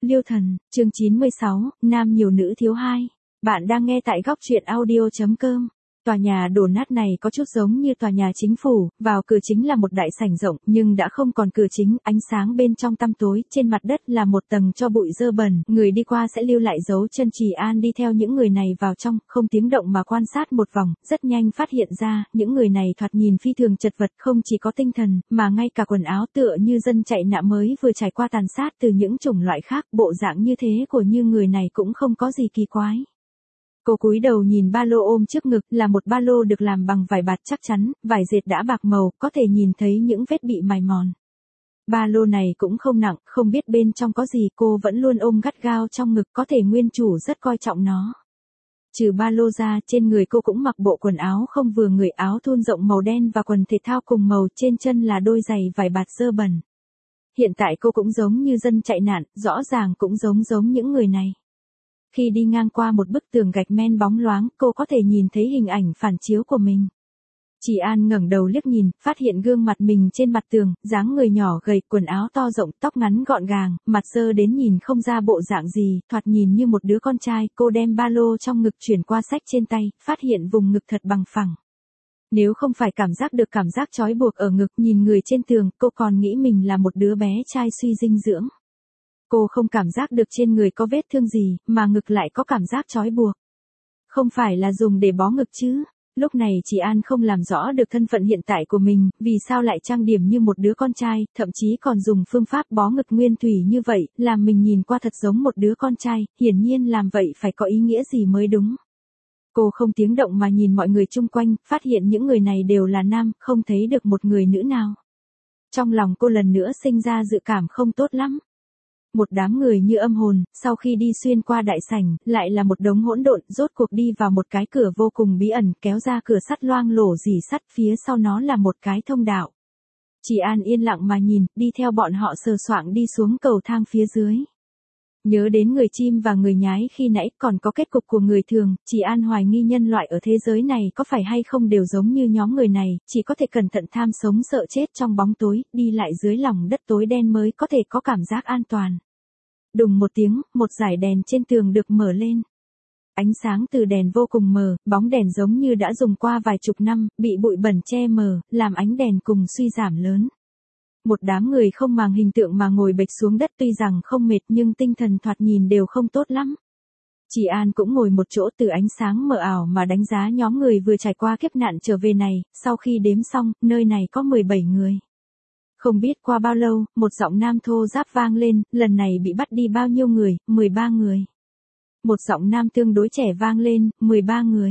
Liêu Thần, chương 96, nam nhiều nữ thiếu hai. Bạn đang nghe tại góc truyện audio.com. Tòa nhà đổ nát này có chút giống như tòa nhà chính phủ, vào cửa chính là một đại sảnh rộng, nhưng đã không còn cửa chính, ánh sáng bên trong tăm tối, trên mặt đất là một tầng tro bụi dơ bẩn, người đi qua sẽ lưu lại dấu chân. Chỉ An đi theo những người này vào trong, không tiếng động mà quan sát một vòng, rất nhanh phát hiện ra, những người này thoạt nhìn phi thường chật vật, không chỉ có tinh thần, mà ngay cả quần áo tựa như dân chạy nạn mới vừa trải qua tàn sát từ những chủng loại khác, bộ dạng như thế của như người này cũng không có gì kỳ quái. Cô cúi đầu nhìn ba lô ôm trước ngực, là một ba lô được làm bằng vải bạt chắc chắn, vải dệt đã bạc màu, có thể nhìn thấy những vết bị mài mòn. Ba lô này cũng không nặng, không biết bên trong có gì, cô vẫn luôn ôm gắt gao trong ngực, có thể nguyên chủ rất coi trọng nó. Trừ ba lô ra, trên người cô cũng mặc bộ quần áo không vừa người, áo thun rộng màu đen và quần thể thao cùng màu, trên chân là đôi giày vải bạt dơ bẩn. Hiện tại cô cũng giống như dân chạy nạn, rõ ràng cũng giống những người này. Khi đi ngang qua một bức tường gạch men bóng loáng, cô có thể nhìn thấy hình ảnh phản chiếu của mình. Chỉ An ngẩng đầu liếc nhìn, phát hiện gương mặt mình trên mặt tường, dáng người nhỏ gầy, quần áo to rộng, tóc ngắn gọn gàng, mặt dơ đến nhìn không ra bộ dạng gì, thoạt nhìn như một đứa con trai. Cô đem ba lô trong ngực chuyển qua xách trên tay, phát hiện vùng ngực thật bằng phẳng. Nếu không phải cảm giác được cảm giác trói buộc ở ngực, nhìn người trên tường, cô còn nghĩ mình là một đứa bé trai suy dinh dưỡng. Cô không cảm giác được trên người có vết thương gì, mà ngực lại có cảm giác trói buộc. Không phải là dùng để bó ngực chứ? Lúc này chị An không làm rõ được thân phận hiện tại của mình, vì sao lại trang điểm như một đứa con trai, thậm chí còn dùng phương pháp bó ngực nguyên thủy như vậy, làm mình nhìn qua thật giống một đứa con trai, hiển nhiên làm vậy phải có ý nghĩa gì mới đúng. Cô không tiếng động mà nhìn mọi người chung quanh, phát hiện những người này đều là nam, không thấy được một người nữ nào. Trong lòng cô lần nữa sinh ra dự cảm không tốt lắm. Một đám người như âm hồn, sau khi đi xuyên qua đại sảnh, lại là một đống hỗn độn, rốt cuộc đi vào một cái cửa vô cùng bí ẩn, kéo ra cửa sắt loang lổ rỉ sắt, phía sau nó là một cái thông đạo. Chỉ An yên lặng mà nhìn, đi theo bọn họ sờ soạng đi xuống cầu thang phía dưới. Nhớ đến người chim và người nhái khi nãy, còn có kết cục của người thường, Chỉ An hoài nghi nhân loại ở thế giới này có phải hay không đều giống như nhóm người này, chỉ có thể cẩn thận tham sống sợ chết trong bóng tối, đi lại dưới lòng đất tối đen mới có thể có cảm giác an toàn. Đùng một tiếng, một dải đèn trên tường được mở lên. Ánh sáng từ đèn vô cùng mờ, bóng đèn giống như đã dùng qua vài chục năm, bị bụi bẩn che mờ, làm ánh đèn cùng suy giảm lớn. Một đám người không màng hình tượng mà ngồi bệt xuống đất, tuy rằng không mệt nhưng tinh thần thoạt nhìn đều không tốt lắm. Chỉ An cũng ngồi một chỗ, từ ánh sáng mờ ảo mà đánh giá nhóm người vừa trải qua kiếp nạn trở về này, sau khi đếm xong, nơi này có 17 người. Không biết qua bao lâu, một giọng nam thô ráp vang lên, lần này bị bắt đi bao nhiêu người, 13 người. Một giọng nam tương đối trẻ vang lên, 13 người.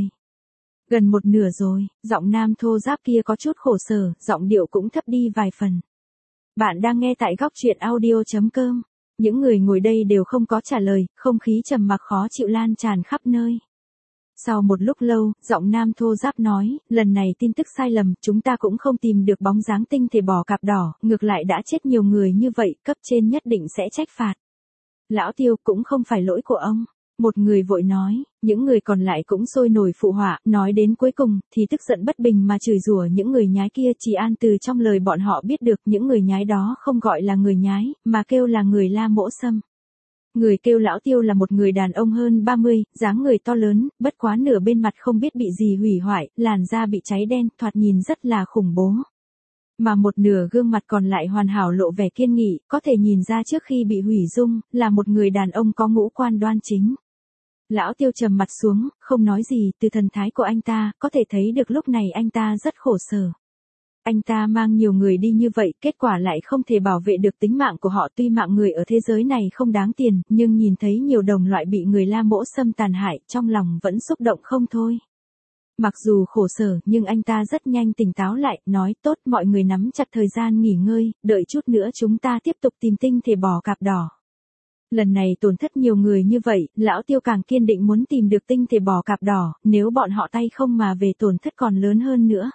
Gần một nửa rồi, giọng nam thô ráp kia có chút khổ sở, giọng điệu cũng thấp đi vài phần. Bạn đang nghe tại góc truyện audio.com. Những người ngồi đây đều không có trả lời, không khí trầm mặc khó chịu lan tràn khắp nơi. Sau một lúc lâu, giọng nam thô ráp nói, lần này tin tức sai lầm, chúng ta cũng không tìm được bóng dáng tinh thể bò cạp đỏ, ngược lại đã chết nhiều người như vậy, cấp trên nhất định sẽ trách phạt. Lão Tiêu, cũng không phải lỗi của ông. Một người vội nói, những người còn lại cũng sôi nổi phụ họa, nói đến cuối cùng, thì tức giận bất bình mà chửi rủa những người nhái kia. Chỉ An từ trong lời bọn họ biết được những người nhái đó không gọi là người nhái, mà kêu là người La Mỗ Sâm. Người kêu Lão Tiêu là một người đàn ông hơn 30, dáng người to lớn, bất quá nửa bên mặt không biết bị gì hủy hoại, làn da bị cháy đen, thoạt nhìn rất là khủng bố. Mà một nửa gương mặt còn lại hoàn hảo lộ vẻ kiên nghị, có thể nhìn ra trước khi bị hủy dung, là một người đàn ông có ngũ quan đoan chính. Lão Tiêu trầm mặt xuống, không nói gì, từ thần thái của anh ta, có thể thấy được lúc này anh ta rất khổ sở. Anh ta mang nhiều người đi như vậy, kết quả lại không thể bảo vệ được tính mạng của họ. Tuy mạng người ở thế giới này không đáng tiền, nhưng nhìn thấy nhiều đồng loại bị người La Mỗ Sâm tàn hại, trong lòng vẫn xúc động không thôi. Mặc dù khổ sở, nhưng anh ta rất nhanh tỉnh táo lại, nói, tốt, mọi người nắm chặt thời gian nghỉ ngơi, đợi chút nữa chúng ta tiếp tục tìm tinh thể bò cạp đỏ. Lần này tổn thất nhiều người như vậy, Lão Tiêu càng kiên định muốn tìm được tinh thể bò cạp đỏ, nếu bọn họ tay không mà về tổn thất còn lớn hơn nữa.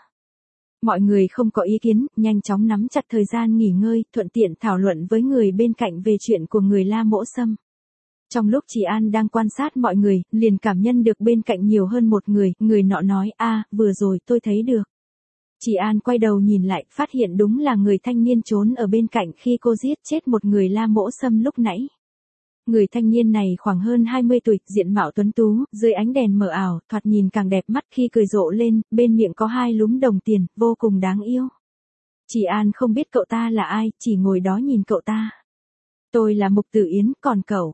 Mọi người không có ý kiến, nhanh chóng nắm chặt thời gian nghỉ ngơi, thuận tiện thảo luận với người bên cạnh về chuyện của người La Mỗ Sâm. Trong lúc Chỉ An đang quan sát mọi người, liền cảm nhận được bên cạnh nhiều hơn một người, người nọ nói, vừa rồi tôi thấy được. Chỉ An quay đầu nhìn lại, phát hiện đúng là người thanh niên trốn ở bên cạnh khi cô giết chết một người La Mỗ Sâm lúc nãy. Người thanh niên này khoảng hơn 20 tuổi, diện mạo tuấn tú, dưới ánh đèn mờ ảo, thoạt nhìn càng đẹp mắt khi cười rộ lên, bên miệng có 2 lúm đồng tiền, vô cùng đáng yêu. Chị An không biết cậu ta là ai, chỉ ngồi đó nhìn cậu ta. Tôi là Mục Tử Yến, còn cậu?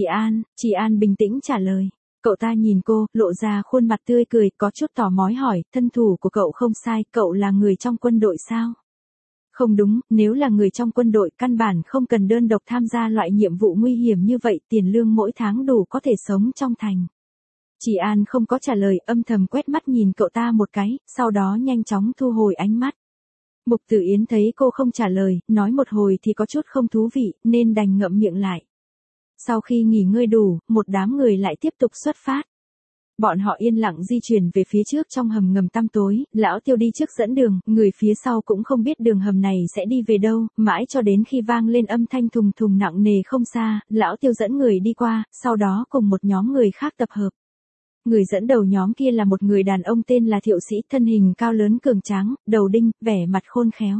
Chị An bình tĩnh trả lời. Cậu ta nhìn cô, lộ ra khuôn mặt tươi cười, có chút tò mò hỏi, thân thủ của cậu không sai, cậu là người trong quân đội sao? Không đúng, nếu là người trong quân đội, căn bản không cần đơn độc tham gia loại nhiệm vụ nguy hiểm như vậy, tiền lương mỗi tháng đủ có thể sống trong thành. Chị An không có trả lời, âm thầm quét mắt nhìn cậu ta một cái, sau đó nhanh chóng thu hồi ánh mắt. Mục Tử Yến thấy cô không trả lời, nói một hồi thì có chút không thú vị, nên đành ngậm miệng lại. Sau khi nghỉ ngơi đủ, một đám người lại tiếp tục xuất phát. Bọn họ yên lặng di chuyển về phía trước trong hầm ngầm tăm tối, Lão Tiêu đi trước dẫn đường, người phía sau cũng không biết đường hầm này sẽ đi về đâu, mãi cho đến khi vang lên âm thanh thùng thùng nặng nề không xa, Lão Tiêu dẫn người đi qua, sau đó cùng một nhóm người khác tập hợp. Người dẫn đầu nhóm kia là một người đàn ông tên là Thiệu Sĩ, thân hình cao lớn cường tráng, đầu đinh, vẻ mặt khôn khéo.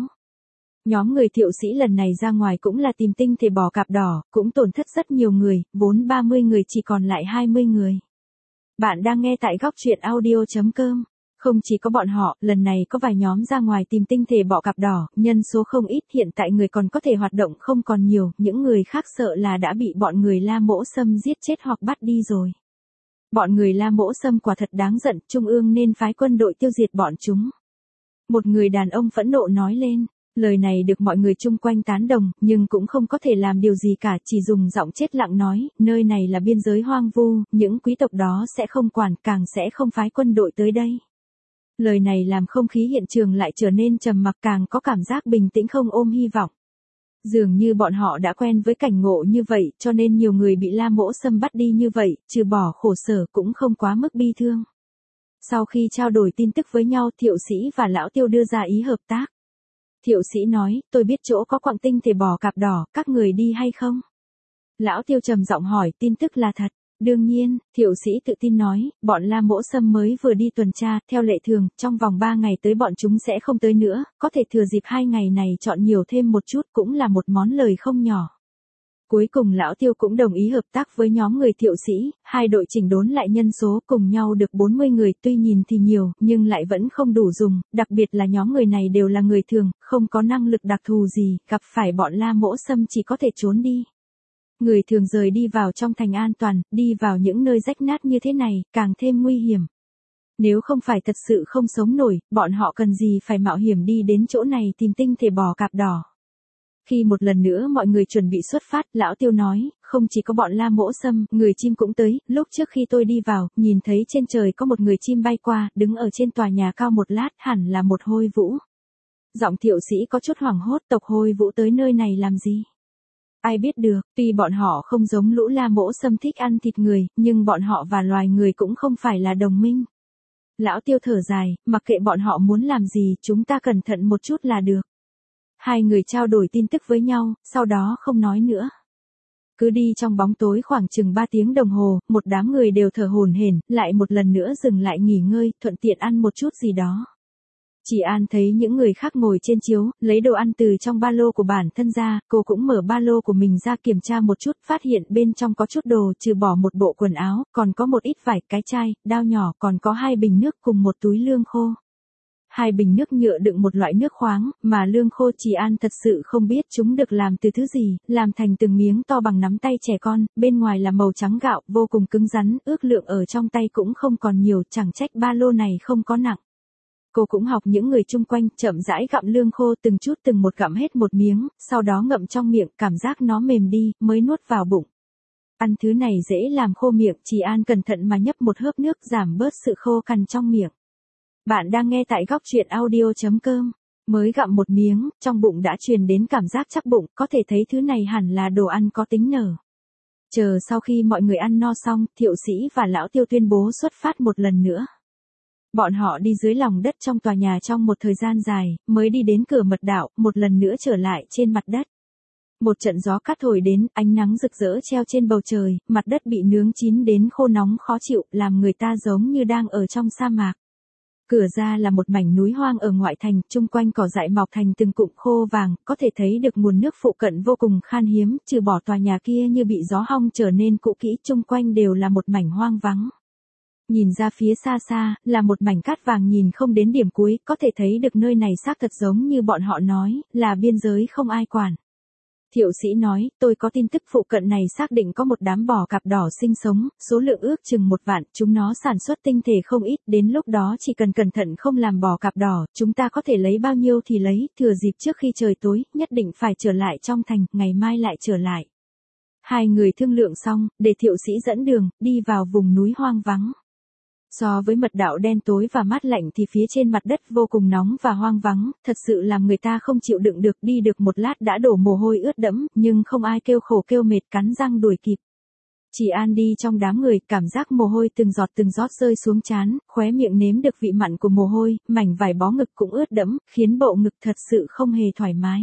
Nhóm người Thiệu Sĩ lần này ra ngoài cũng là tìm tinh thể bò cạp đỏ, cũng tổn thất rất nhiều người, vốn 30 người chỉ còn lại 20 người. Bạn đang nghe tại góc truyện audio.com. Không chỉ có bọn họ, lần này có vài nhóm ra ngoài tìm tinh thể bọ cạp đỏ, nhân số không ít, hiện tại người còn có thể hoạt động không còn nhiều, những người khác sợ là đã bị bọn người La Mỗ Xâm giết chết hoặc bắt đi rồi. Bọn người La Mỗ Xâm quả thật đáng giận, Trung ương nên phái quân đội tiêu diệt bọn chúng. Một người đàn ông phẫn nộ nói lên. Lời này được mọi người chung quanh tán đồng, nhưng cũng không có thể làm điều gì cả, chỉ dùng giọng chết lặng nói, nơi này là biên giới hoang vu, những quý tộc đó sẽ không quản, càng sẽ không phái quân đội tới đây. Lời này làm không khí hiện trường lại trở nên trầm mặc, càng có cảm giác bình tĩnh không ôm hy vọng. Dường như bọn họ đã quen với cảnh ngộ như vậy, cho nên nhiều người bị La Mỗ Xâm bắt đi như vậy, trừ bỏ khổ sở cũng không quá mức bi thương. Sau khi trao đổi tin tức với nhau, Thiệu Sĩ và Lão Tiêu đưa ra ý hợp tác. Thiệu Sĩ nói, tôi biết chỗ có quặng tinh thể bò cạp đỏ, các người đi hay không? Lão Tiêu trầm giọng hỏi, tin tức là thật. Đương nhiên, Thiệu Sĩ tự tin nói, bọn La Mỗ Xâm mới vừa đi tuần tra, theo lệ thường, trong vòng 3 ngày tới bọn chúng sẽ không tới nữa, có thể thừa dịp 2 ngày này chọn nhiều thêm một chút cũng là một món lời không nhỏ. Cuối cùng Lão Tiêu cũng đồng ý hợp tác với nhóm người Thiệu Sĩ, hai đội chỉnh đốn lại nhân số cùng nhau được 40 người, tuy nhìn thì nhiều, nhưng lại vẫn không đủ dùng, đặc biệt là nhóm người này đều là người thường, không có năng lực đặc thù gì, gặp phải bọn La Mỗ Xâm chỉ có thể trốn đi. Người thường rời đi vào trong thành an toàn, đi vào những nơi rách nát như thế này, càng thêm nguy hiểm. Nếu không phải thật sự không sống nổi, bọn họ cần gì phải mạo hiểm đi đến chỗ này tìm tinh thể bò cạp đỏ. Khi một lần nữa mọi người chuẩn bị xuất phát, Lão Tiêu nói, không chỉ có bọn La Mỗ Xâm, người chim cũng tới, lúc trước khi tôi đi vào, nhìn thấy trên trời có một người chim bay qua, đứng ở trên tòa nhà cao một lát, hẳn là một hôi vũ. Giọng Thiệu Sĩ có chút hoảng hốt, tộc hôi vũ tới nơi này làm gì? Ai biết được, tuy bọn họ không giống lũ La Mỗ Xâm thích ăn thịt người, nhưng bọn họ và loài người cũng không phải là đồng minh. Lão Tiêu thở dài, mặc kệ bọn họ muốn làm gì, chúng ta cẩn thận một chút là được. Hai người trao đổi tin tức với nhau, sau đó không nói nữa. Cứ đi trong bóng tối khoảng chừng 3 tiếng đồng hồ, một đám người đều thở hổn hển, lại một lần nữa dừng lại nghỉ ngơi, thuận tiện ăn một chút gì đó. Chị An thấy những người khác ngồi trên chiếu, lấy đồ ăn từ trong ba lô của bản thân ra, cô cũng mở ba lô của mình ra kiểm tra một chút, phát hiện bên trong có chút đồ, trừ bỏ một bộ quần áo, còn có một ít vải, cái chai, dao nhỏ, còn có 2 bình nước cùng một túi lương khô. 2 bình nước nhựa đựng một loại nước khoáng, mà lương khô chị An thật sự không biết chúng được làm từ thứ gì, làm thành từng miếng to bằng nắm tay trẻ con, bên ngoài là màu trắng gạo, vô cùng cứng rắn, ước lượng ở trong tay cũng không còn nhiều, chẳng trách ba lô này không có nặng. Cô cũng học những người chung quanh, chậm rãi gặm lương khô từng chút từng một, gặm hết một miếng, sau đó ngậm trong miệng, cảm giác nó mềm đi, mới nuốt vào bụng. Ăn thứ này dễ làm khô miệng, chị An cẩn thận mà nhấp một hớp nước, giảm bớt sự khô cằn trong miệng. Bạn đang nghe tại góc truyện audio.com. Mới gặm một miếng, trong bụng đã truyền đến cảm giác chắc bụng, có thể thấy thứ này hẳn là đồ ăn có tính nở. Chờ sau khi mọi người ăn no xong, Thiệu Sĩ và Lão Tiêu tuyên bố xuất phát một lần nữa. Bọn họ đi dưới lòng đất trong tòa nhà trong một thời gian dài, mới đi đến cửa mật đạo, một lần nữa trở lại trên mặt đất. Một trận gió cát thổi đến, ánh nắng rực rỡ treo trên bầu trời, mặt đất bị nướng chín đến khô nóng khó chịu, làm người ta giống như đang ở trong sa mạc. Cửa ra là một mảnh núi hoang ở ngoại thành, chung quanh cỏ dại mọc thành từng cụm khô vàng, có thể thấy được nguồn nước phụ cận vô cùng khan hiếm, trừ bỏ tòa nhà kia như bị gió hong trở nên cũ kỹ, chung quanh đều là một mảnh hoang vắng. Nhìn ra phía xa xa, là một mảnh cát vàng nhìn không đến điểm cuối, có thể thấy được nơi này xác thật giống như bọn họ nói, là biên giới không ai quản. Thiệu sĩ nói, tôi có tin tức phụ cận này xác định có một đám bò cạp đỏ sinh sống, số lượng ước chừng 1 vạn, chúng nó sản xuất tinh thể không ít, đến lúc đó chỉ cần cẩn thận không làm bò cạp đỏ, chúng ta có thể lấy bao nhiêu thì lấy, thừa dịp trước khi trời tối, nhất định phải trở lại trong thành, ngày mai lại trở lại. Hai người thương lượng xong, để thiệu sĩ dẫn đường, đi vào vùng núi hoang vắng. So với mật đạo đen tối và mát lạnh thì phía trên mặt đất vô cùng nóng và hoang vắng, thật sự làm người ta không chịu đựng được, đi được một lát đã đổ mồ hôi ướt đẫm, nhưng không ai kêu khổ kêu mệt, cắn răng đuổi kịp. Chỉ An đi trong đám người, cảm giác mồ hôi từng giọt rơi xuống trán, khóe miệng nếm được vị mặn của mồ hôi, mảnh vải bó ngực cũng ướt đẫm, khiến bộ ngực thật sự không hề thoải mái.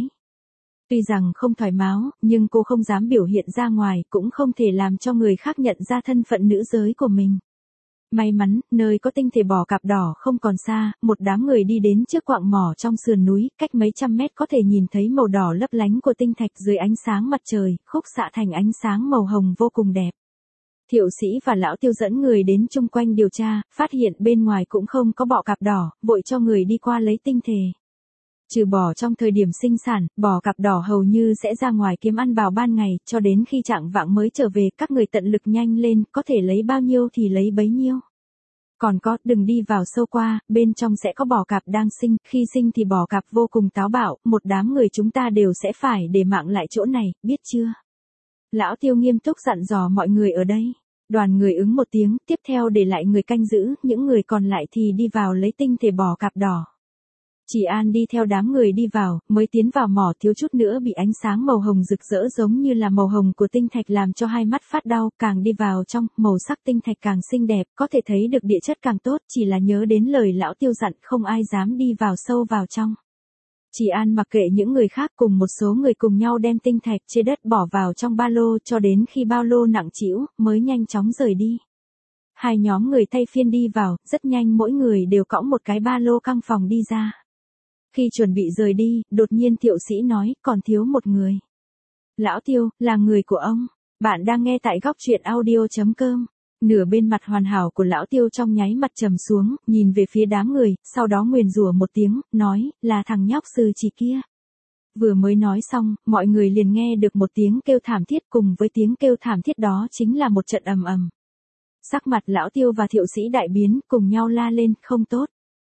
Tuy rằng không thoải mái, nhưng cô không dám biểu hiện ra ngoài, cũng không thể làm cho người khác nhận ra thân phận nữ giới của mình. May mắn, nơi có tinh thể bò cạp đỏ không còn xa, một đám người đi đến trước quạng mỏ trong sườn núi, cách mấy trăm mét có thể nhìn thấy màu đỏ lấp lánh của tinh thạch dưới ánh sáng mặt trời, khúc xạ thành ánh sáng màu hồng vô cùng đẹp. Thiệu sĩ và lão Tiêu dẫn người đến chung quanh điều tra, phát hiện bên ngoài cũng không có bọ cạp đỏ, vội cho người đi qua lấy tinh thể. Trừ bò trong thời điểm sinh sản, bò cạp đỏ hầu như sẽ ra ngoài kiếm ăn vào ban ngày, cho đến khi chạng vạng mới trở về, các người tận lực nhanh lên, có thể lấy bao nhiêu thì lấy bấy nhiêu. Còn có, đừng đi vào sâu qua, bên trong sẽ có bò cạp đang sinh, khi sinh thì bò cạp vô cùng táo bạo, một đám người chúng ta đều sẽ phải để mạng lại chỗ này, biết chưa? Lão Tiêu nghiêm túc dặn dò mọi người ở đây. Đoàn người ứng một tiếng, tiếp theo để lại người canh giữ, những người còn lại thì đi vào lấy tinh thể bò cạp đỏ. Chỉ An đi theo đám người đi vào, mới tiến vào mỏ thiếu chút nữa bị ánh sáng màu hồng rực rỡ giống như là màu hồng của tinh thạch làm cho hai mắt phát đau, càng đi vào trong, màu sắc tinh thạch càng xinh đẹp, có thể thấy được địa chất càng tốt, chỉ là nhớ đến lời lão Tiêu dặn không ai dám đi vào sâu vào trong. Chỉ An mặc kệ những người khác cùng một số người cùng nhau đem tinh thạch trên đất bỏ vào trong ba lô cho đến khi ba lô nặng trĩu, mới nhanh chóng rời đi. Hai nhóm người thay phiên đi vào, rất nhanh mỗi người đều cõng một cái ba lô căng phòng đi ra. Khi chuẩn bị rời đi, đột nhiên Thiệu sĩ nói, còn thiếu một người. Lão Tiêu, là người của ông. Bạn đang nghe tại góc truyện audio.com. Nửa bên mặt hoàn hảo của lão Tiêu trong nháy mặt trầm xuống, nhìn về phía đám người, sau đó nguyền rủa một tiếng, nói, là thằng nhóc sư chỉ kia. Vừa mới nói xong, mọi người liền nghe được một tiếng kêu thảm thiết, cùng với tiếng kêu thảm thiết đó chính là một trận ầm ầm. Sắc mặt lão Tiêu và Thiệu sĩ đại biến, cùng nhau la lên, không tốt.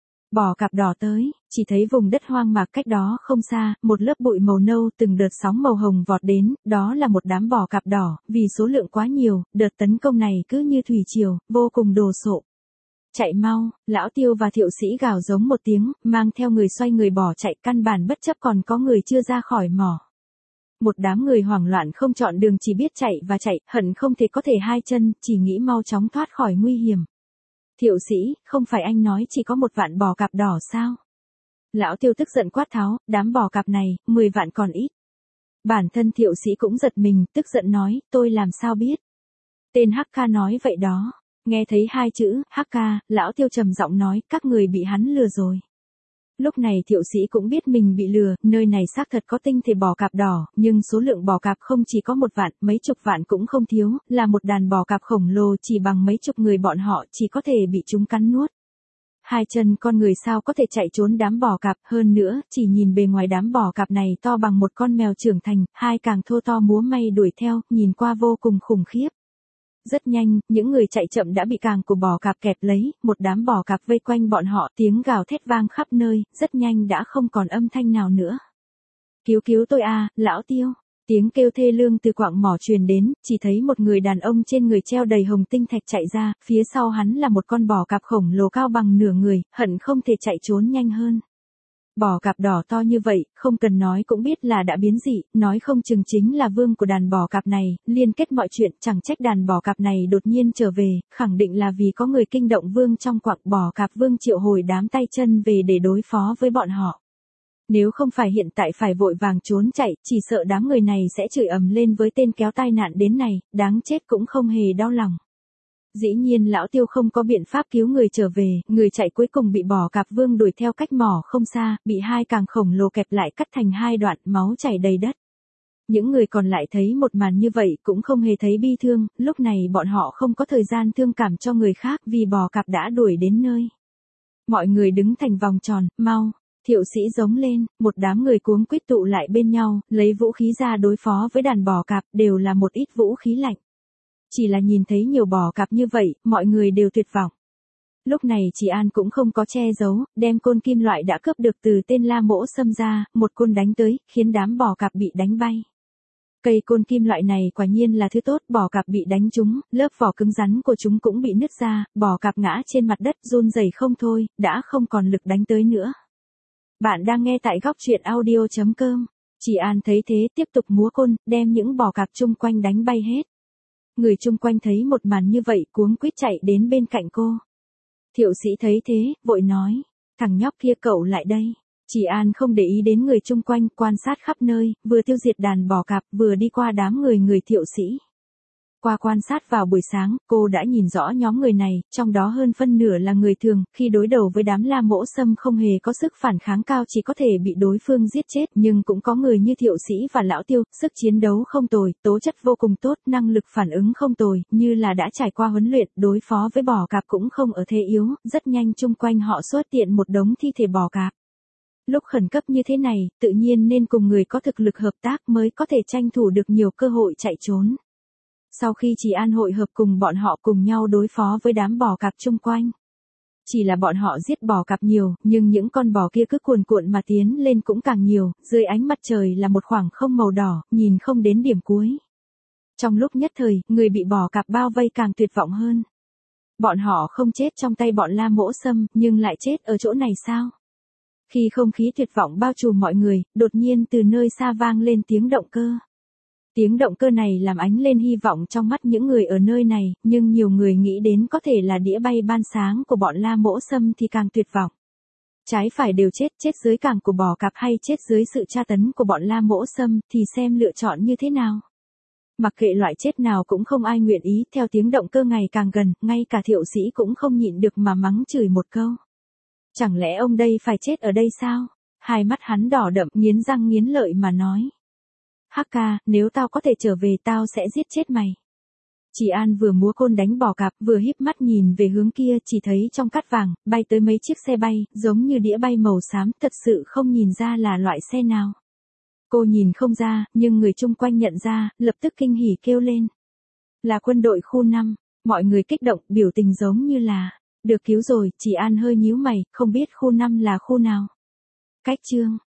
Bò cạp đỏ tới, chỉ thấy vùng đất hoang mạc cách đó không xa, một lớp bụi màu nâu từng đợt sóng màu hồng vọt đến, đó là một đám bò cạp đỏ, vì số lượng quá nhiều, đợt tấn công này cứ như thủy triều, vô cùng đồ sộ. Chạy mau, lão Tiêu và Thiệu sĩ gào giống một tiếng, mang theo người xoay người bỏ chạy, căn bản bất chấp còn có người chưa ra khỏi mỏ. Một đám người hoảng loạn không chọn đường chỉ biết chạy và chạy, hận không thể có thể hai chân, chỉ nghĩ mau chóng thoát khỏi nguy hiểm. Thiệu sĩ, không phải anh nói chỉ có 1 vạn bò cạp đỏ sao? Lão Tiêu tức giận quát tháo, đám bò cạp này, 10 vạn còn ít. Bản thân Thiệu sĩ cũng giật mình, tức giận nói, tôi làm sao biết? Tên HK nói vậy đó. Nghe thấy 2 chữ, HK, lão Tiêu trầm giọng nói, các người bị hắn lừa rồi. Lúc này Thiệu sĩ cũng biết mình bị lừa, nơi này xác thật có tinh thể bò cạp đỏ, nhưng số lượng bò cạp không chỉ có 1 vạn, mấy chục vạn cũng không thiếu, là một đàn bò cạp khổng lồ chỉ bằng mấy chục người bọn họ chỉ có thể bị chúng cắn nuốt. Hai chân con người sao có thể chạy trốn đám bò cạp, hơn nữa, chỉ nhìn bề ngoài đám bò cạp này to bằng một con mèo trưởng thành, hai càng thô to múa may đuổi theo, nhìn qua vô cùng khủng khiếp. Rất nhanh, những người chạy chậm đã bị càng của bò cạp kẹp lấy, một đám bò cạp vây quanh bọn họ, tiếng gào thét vang khắp nơi, rất nhanh đã không còn âm thanh nào nữa. Cứu tôi à, lão Tiêu. Tiếng kêu thê lương từ quạng mỏ truyền đến, chỉ thấy một người đàn ông trên người treo đầy hồng tinh thạch chạy ra, phía sau hắn là một con bò cạp khổng lồ cao bằng nửa người, hận không thể chạy trốn nhanh hơn. Bò cạp đỏ to như vậy, không cần nói cũng biết là đã biến dị, nói không chừng chính là vương của đàn bò cạp này, liên kết mọi chuyện, chẳng trách đàn bò cạp này đột nhiên trở về, khẳng định là vì có người kinh động vương trong quạng. Bò cạp vương triệu hồi đám tay chân về để đối phó với bọn họ. Nếu không phải hiện tại phải vội vàng trốn chạy, chỉ sợ đám người này sẽ chửi ầm lên với tên kéo tai nạn đến này, đáng chết cũng không hề đau lòng. Dĩ nhiên lão Tiêu không có biện pháp cứu người trở về, người chạy cuối cùng bị Bò Cạp Vương đuổi theo cách mỏ không xa, bị hai càng khổng lồ kẹp lại cắt thành hai đoạn, máu chảy đầy đất. Những người còn lại thấy một màn như vậy cũng không hề thấy bi thương, lúc này bọn họ không có thời gian thương cảm cho người khác vì Bò Cạp đã đuổi đến nơi. Mọi người đứng thành vòng tròn, mau. Thiệu Sĩ giống lên, một đám người cuống quýt tụ lại bên nhau, lấy vũ khí ra đối phó với đàn bò cạp, đều là một ít vũ khí lạnh. Chỉ là nhìn thấy nhiều bò cạp như vậy, mọi người đều tuyệt vọng. Lúc này Chỉ An cũng không có che giấu, đem côn kim loại đã cướp được từ tên La Mỗ Xâm ra, một côn đánh tới, khiến đám bò cạp bị đánh bay. Cây côn kim loại này quả nhiên là thứ tốt, bò cạp bị đánh trúng, lớp vỏ cứng rắn của chúng cũng bị nứt ra, bò cạp ngã trên mặt đất run rẩy không thôi, đã không còn lực đánh tới nữa. Bạn đang nghe tại góc truyện audio.com. Chỉ An thấy thế tiếp tục múa côn, đem những bò cạp chung quanh đánh bay hết. Người chung quanh thấy một màn như vậy cuống quýt chạy đến bên cạnh cô. Thiệu Sĩ thấy thế, vội nói, thằng nhóc kia cậu lại đây. Chỉ An không để ý đến người chung quanh, quan sát khắp nơi, vừa tiêu diệt đàn bò cạp, vừa đi qua đám người Thiệu Sĩ. Qua quan sát vào buổi sáng, cô đã nhìn rõ nhóm người này, trong đó hơn phân nửa là người thường, khi đối đầu với đám La Mỗ Xâm không hề có sức phản kháng cao, chỉ có thể bị đối phương giết chết, nhưng cũng có người như Thiệu Sĩ và Lão Tiêu, sức chiến đấu không tồi, tố chất vô cùng tốt, năng lực phản ứng không tồi, như là đã trải qua huấn luyện, đối phó với bò cạp cũng không ở thế yếu, rất nhanh chung quanh họ xuất hiện một đống thi thể bò cạp. Lúc khẩn cấp như thế này, tự nhiên nên cùng người có thực lực hợp tác mới có thể tranh thủ được nhiều cơ hội chạy trốn. Sau khi Chỉ An hội hợp cùng bọn họ cùng nhau đối phó với đám bò cạp chung quanh. Chỉ là bọn họ giết bò cạp nhiều, nhưng những con bò kia cứ cuồn cuộn mà tiến lên cũng càng nhiều, dưới ánh mặt trời là một khoảng không màu đỏ, nhìn không đến điểm cuối. Trong lúc nhất thời, người bị bò cạp bao vây càng tuyệt vọng hơn. Bọn họ không chết trong tay bọn La Mỗ Xâm, nhưng lại chết ở chỗ này sao? Khi không khí tuyệt vọng bao trùm mọi người, đột nhiên từ nơi xa vang lên tiếng động cơ. Tiếng động cơ này làm ánh lên hy vọng trong mắt những người ở nơi này, nhưng nhiều người nghĩ đến có thể là đĩa bay ban sáng của bọn La Mỗ Xâm thì càng tuyệt vọng. Trái phải đều chết, chết dưới cảng của bò cạp hay chết dưới sự tra tấn của bọn La Mỗ Xâm thì xem lựa chọn như thế nào. Mặc kệ loại chết nào cũng không ai nguyện ý, theo tiếng động cơ ngày càng gần, ngay cả Thiệu Sĩ cũng không nhịn được mà mắng chửi một câu. Chẳng lẽ ông đây phải chết ở đây sao? Hai mắt hắn đỏ đậm, nghiến răng nghiến lợi mà nói. Hắc ca, nếu tao có thể trở về tao sẽ giết chết mày. Chỉ An vừa múa côn đánh bò cạp, vừa híp mắt nhìn về hướng kia, chỉ thấy trong cát vàng, bay tới mấy chiếc xe bay, giống như đĩa bay màu xám, thật sự không nhìn ra là loại xe nào. Cô nhìn không ra, nhưng người chung quanh nhận ra, lập tức kinh hỉ kêu lên. Là quân đội khu 5, mọi người kích động, biểu tình giống như là, được cứu rồi, Chỉ An hơi nhíu mày, không biết khu 5 là khu nào. Cách chương.